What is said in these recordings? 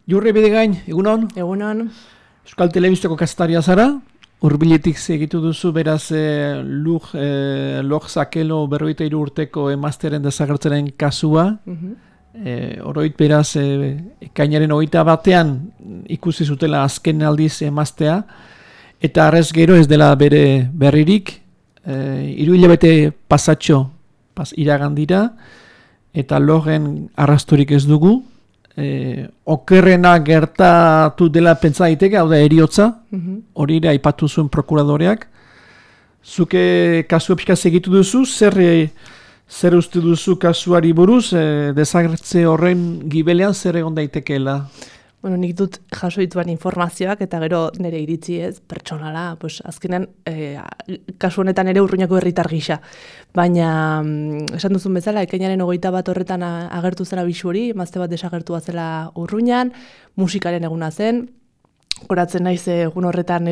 Jurre Bidegain, egunon? Egunon. Euskal Telebistako kastaria zara, hurbiletik segitu duzu, beraz Lur Zakelo 43 urteko emazteren desagertzaren kasua. Oroit beraz ekainaren 21 ikusi zutela azken aldiz emaztea, eta arrez gero ez dela bere berririk, 3 hilabete pasatxo iragan dira, eta Lurren arrastorik ez dugu. Okerrena gertatu dela pentsa daiteke, hau da eriotza, hori ere aipatu zuen prokuradoreak. Zuke kasua pixka segitu duzu, zer uste duzu kasuari buruz, desagertze horren gibelean zer egon daitekeela? Bueno, nik dut jaso dituan informazioak eta gero nire iritzi ez, pertsonala, pues, azkenean kasu honetan ere Urruñako herritar gisa. Baina, esan duzun bezala, ekainaren 21 horretan agertu zela bisu hori, emazte bat desagertua zela Urruñan, musikaren eguna zen, goratzen naiz egun horretan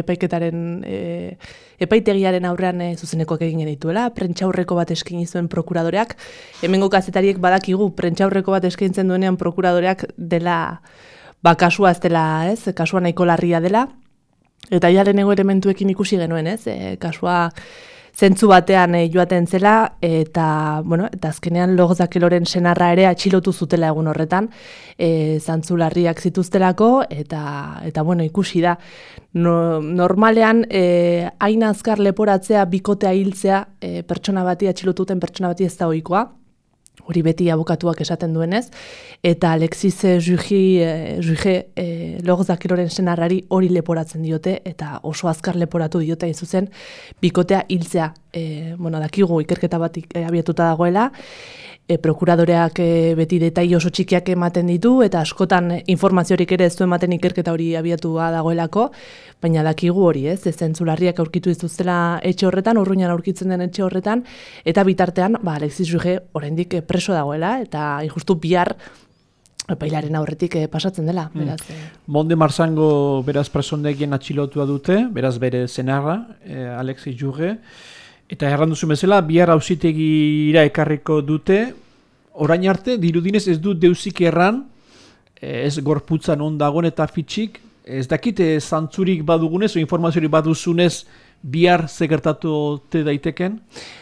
epaitegiaren aurrean zuzenekoak egin dituela, prentxaurreko bat eskaini zuen prokuradoreak. Hemengo kazetariek badakigu prentxaurreko bat eskaintzen duenean prokuradoreak dela kasua ez dela, kasua nahiko larria dela, eta ja lehenengo elementuekin ikusi genuen, kasua zentzu batean joaten zela, eta azkenean Lur Zakeloren senarra ere atxilotu zutela egun horretan, zantzu larriak zituztelako, eta ikusi da. Normalean, hain azkar leporatzea, bikotea hiltzea, atxilotuten pertsona bati ez da ohikoa, hori beti abokatuak esaten duenez, eta Alexis Juge Lur Zakeloren senarrari hori leporatzen diote, eta oso azkar leporatu diote hain zuzen, bikotea hiltzea. Dakigu ikerketa bat abiatuta dagoela, prokuradoreak beti detai oso txikiak ematen ditu, eta askotan informaziorik ere ez du ematen ikerketa hori abiatua dagoelako, baina dakigu hori, zentzularriak aurkitu dituztela etxe horretan, Urruñan aurkitzen den etxe horretan, eta bitartean, Alexis Juge oraindik preso dagoela, eta justu bihar epailaren aurretik pasatzen dela. Monde Marzango beraz presondegien atxilotua dute, beraz bere senarra, Alexis Juge, eta erranduzu bezala, bihar auzitegira ekarriko dute, orain arte, dirudinez ez du deusik erran, ez gorputza non dagoen eta fitxik, ez dakit zantzurik badugunez, o informaziorik baduzunez, bihar segertatu daiteken?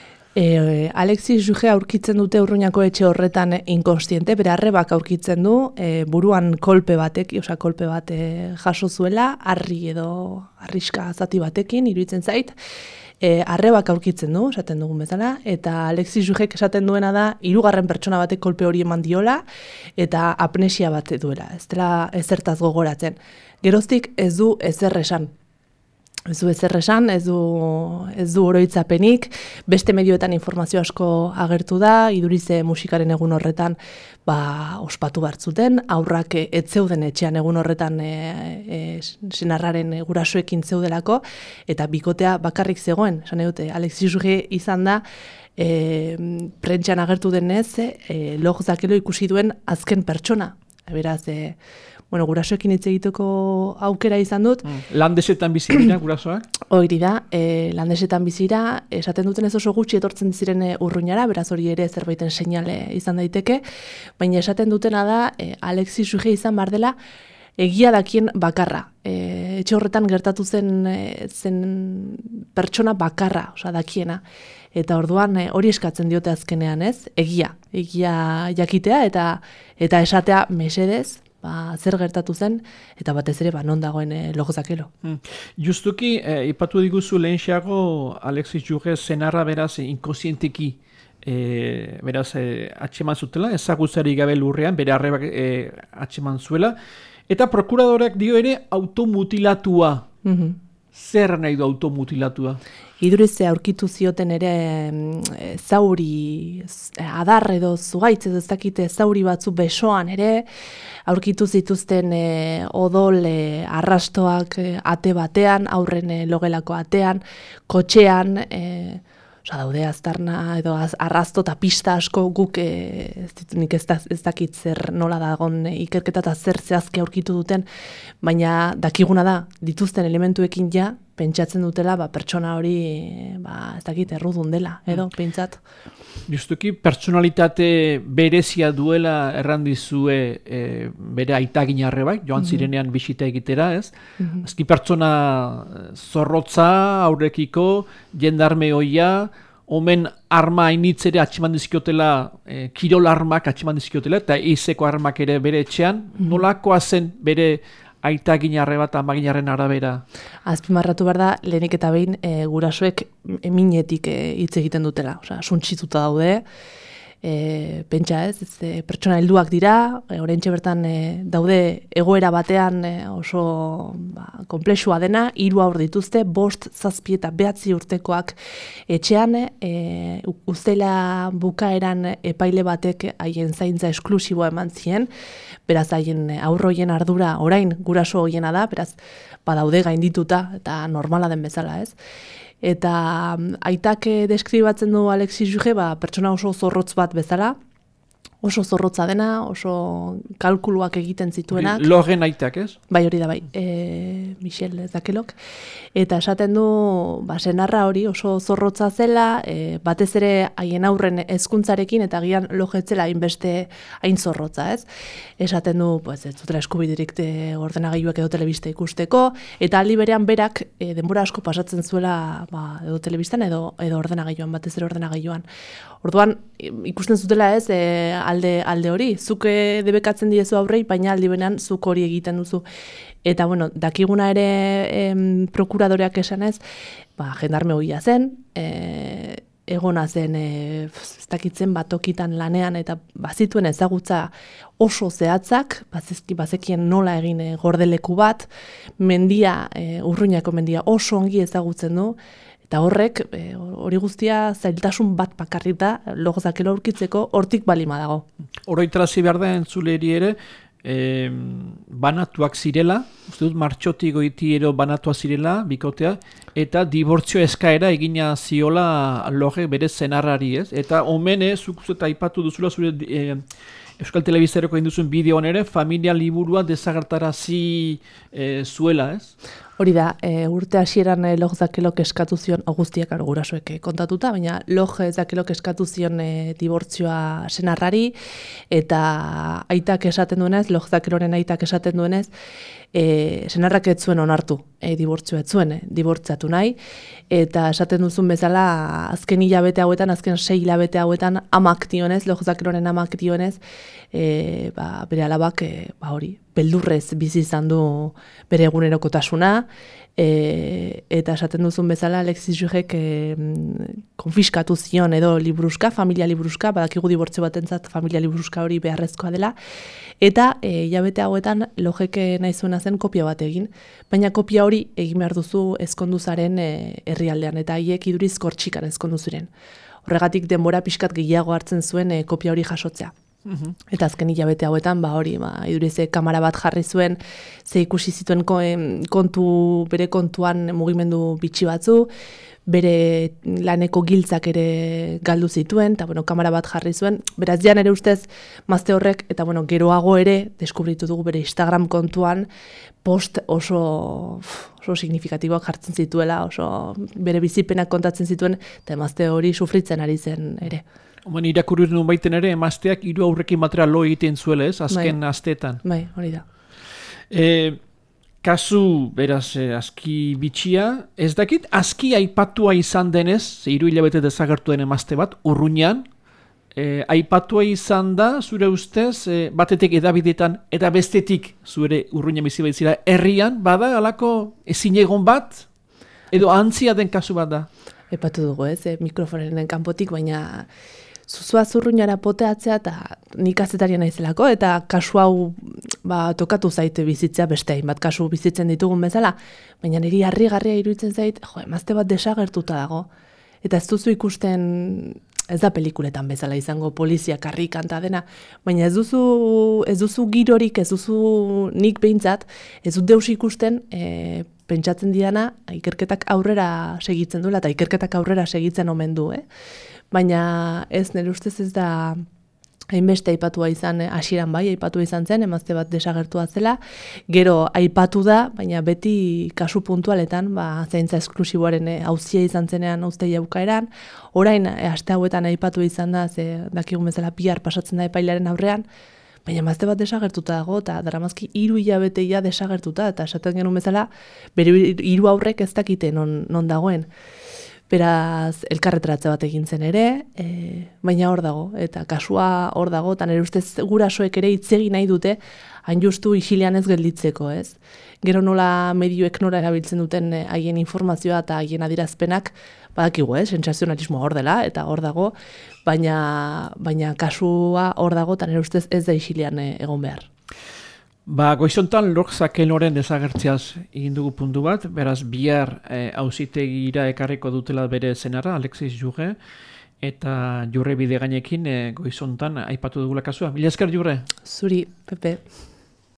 Alexis Juge aurkitzen dute Urruñako etxe horretan inkonstiente, bere arrebak aurkitzen du, buruan kolpe bat jaso zuela, arriska zati batekin, iruditzen zait, arrebak aurkitzen du, esaten dugun bezala, eta Alexis Jugek esaten duena da, 3. pertsona batek kolpe hori eman diola, eta apnesia bat duela, ez dela ezertaz gogoratzen. Geroztik ez du ezer esan. Ez du oroitzapenik, beste medioetan informazio asko agertu da, idurize musikaren egun horretan ospatu bartzuten, aurrak ez zeuden etxean egun horretan senarraren gurasoekin zeudelako, eta bikotea bakarrik zegoen, esan dute, Alexis Juge izan da, prentxan agertu denez, Lur Zakelo ikusi duen azken pertsona, beraz, gurasoekin hitz egiteko aukera izan dut. Landesetan bizi dira gurasoak? Hori da, landesetan bizira, esaten duten ez oso gutxi etortzen ziren Urruñara, beraz hori ere zerbaiten seinale izan daiteke, baina esaten dutena da, Alexis Juge izan bar dela, egia dakien bakarra. Etxe horretan gertatu zen pertsona bakarra, dakiena. Eta orduan hori eskatzen diote azkenean, egia jakitea eta esatea mesedez, zer gertatu zen, eta batez ere non dagoen Lur Zakelo. Justuki, ipatu diguzu lehenxeago Alexis Juge senarra beraz inkonsienteki beraz atxeman zutela, ezagutzari gabe Lurrean, bere arrebak atxeman zuela, eta prokuradoreak dio ere automutilatua. Zer nahi du automutilatua? Idurize aurkitu zioten ere zauri, adar edo zugaitz ez dakite zauri batzu besoan ere, aurkitu zituzten odol arrastoak ate batean, aurren logelako atean, kotxean, daude aztarna edo arrasto eta pista asko guk nik ez dakit zer nola dagon ikerketa eta zer zehazki aurkitu duten, baina dakiguna da dituzten elementuekin ja pentsatzen dutela pertsona hori ez dakit errudun dela, edo, pentsat. Justuki, personalitate berezia duela errandizue bere aitaginarre bai, joan zirenean bisita egitera, ez? Azki pertsona zorrotza, aurrekiko, jendarme hoia, omen arma hainitzere atximan dizkiotela, kirol armak atximan dizkiotela, eta eizeko armak ere bere etxean, nolakoa zen bere aitaginarre bat amaginarren arabera? Azpimarratu behar da, lehenik eta behin gurasoek minetik hitz egiten dutela, suntsituta daude, pentsa ez, pertsona helduak dira, oraintxe bertan daude egoera batean oso konplexua dena, 3 haur dituzte, 5, 7 eta 9 urtekoak etxean, uztaila bukaeran epaile batek haien zaintza esklusiboa eman zien, beraz haien aurroien ardura orain guraso hoiena da, beraz badaude gaindituta eta normala den bezala, ez? Eta aitak deskribatzen du Alexis Juge, pertsona oso zorrotz bat bezala, oso zorrotza dena, oso kalkuluak egiten zituenak. Loren aitak, ez? Bai, hori da, bai, Michel Zakelok. Eta esaten du, senarra hori oso zorrotza zela, batez ere haien aurren hezkuntzarekin eta gian lojetzela hainbeste hain zorrotza, ez? Esaten du, ez dutela eskubidirik ordenagailuak edo telebista ikusteko, eta aldi berean berak denbora asko pasatzen zuela edo telebistan edo ordenagailuan, batez ere ordenagailuan. Orduan, ikusten zutela ez, alde hori, zuk debekatzen diezu aurrei, baina aldi benean zuk hori egiten duzu. Eta, dakiguna ere prokuradoreak esanez, jendarme hoia zen, egona zen, ez dakitzen batokitan lanean, eta bazituen ezagutza oso zehatzak, bazekien nola egin gordeleku bat, mendia, Urruñako mendia oso ongi ezagutzen du, eta horrek, hori guztia zailtasun bat bakarrik da, logozakelo aurkitzeko, hortik balima dago. Oroitarazi behar da entzuleri ere, banatuak zirela, uste dut martxotik goitiero banatuak zirela, bikotea, eta dibortzio eskaera egina ziola loge bere zenarrari, ez? Eta omen, zuk eta aipatu duzula zure Euskal Telebizareko induzun bideoan ere, familia liburua desagertarazi zuela, ez? Hori da, urte hasieran Log Zakelok eskatu zion, guztiak gurasoek kontatuta, baina Log Zakelok eskatu zion dibortzioa senarrari, eta aitak esaten duenez, Log Zakeloren aitak esaten duenez, senarrak ez zuen onartu, dibortzioa ez zuen, dibortzatu nahi, eta esaten duzun bezala, azken hilabete hauetan, azken 6 hilabete hauetan, amak dionez, Log Zakeloren amak dionez, bere alabak, hori, beldurrez bizi izan du bere egunerokotasuna, eta esaten duzun bezala Alexis Jurek konfiskatu zion edo liburuska, familia liburuska, badakigu dibortzio batentzat familia liburuska hori beharrezkoa dela, eta hilabete hauetan Logek nahi zuena zen kopia bat egin, baina kopia hori egin behar duzu ezkonduzaren herrialdean, eta haiek iduriz kortxikan ezkondu ziren. Horregatik denbora pixkat gehiago hartzen zuen kopia hori jasotzea. Eta azken hilabete hauetan, hori, idurize kamera bat jarri zuen, ze ikusi zituen bere kontuan mugimendu bitxi batzu, bere laneko giltzak ere galdu zituen, eta kamera bat jarri zuen, beraz jan ere ustez mazte horrek, eta geroago ere, deskubritu dugu bere Instagram kontuan, post oso signifikatiboak jartzen zituela, oso bere bizipenak kontatzen zituen, eta emazte hori sufritzen ari zen ere. Irakurri nun baiten ere, emazteak 3 aurrekin batera lo egiten zuela, ez? Azken asteetan. Bai, hori da. Kasu, beraz, aski bitxia, ez dakit, aski aipatua izan denez, 3 hilabete desagertu den emazte bat, Urruñan, aipatua izan da, zure ustez, batetik edabidetan, eta bestetik, zure Urruñan bizi baitzira, herrian, bada, alako ezinegon bat, edo antzia den kasu bat da? Epatu dugu, ez, mikrofonen kanpotik, baina zuzua Urruñara poteatzea eta nik kazetaria naizelako, eta kasu hau tokatu zaite bizitzea beste hainbat kasu bizitzen ditugun bezala, baina niri harrigarria iruditzen zait, emazte bat desagertuta dago, eta ez duzu ikusten, ez da pelikuletan bezala izango polizia karrikanta dena, baina ez duzu girorik, ez duzu nik behintzat, ez dut deus ikusten, pentsatzen diana, ikerketak aurrera segitzen duela, eta ikerketak aurrera segitzen omen du, Baina ez, nire ustez ez da hainbeste aipatua izan, hasieran bai, aipatua izan zen, emazte bat desagertua zela, gero aipatu da, baina beti kasu puntualetan, zaintza esklusiboaren auzia izan zenean auztegi aukaeran, orain aste hauetan aipatu izan da, ze dakigun bezala bihar pasatzen da epailearen aurrean, baina emazte bat desagertuta dago, eta daramazki 3 hilabeteia desagertuta, eta esaten genuen bezala, bere 3 aurrek ez dakite non dagoen. Beraz, elkarretratze bat egin zen ere, baina hor dago, eta kasua hor dago, eta nire ustez gurasoek ere hitz egin nahi dute, hain justu isilean ez gelditzeko, ez? Gero nola medioek nora erabiltzen duten haien informazioa eta haien adierazpenak, badakigu, sentsazionalismoa hor dela, eta hor dago, baina kasua hor dago, eta nire ustez ez da isilean egon behar. Goizontan Lork Zakeloren desagertzeaz egin dugu puntu bat, beraz bihar auzitegira ekarriko dutela bere zenara, Alexis Jurre, eta Jurre Bidegainekin goizontan aipatu dugula kasua. Mila esker, Jurre? Zuri, Pepe.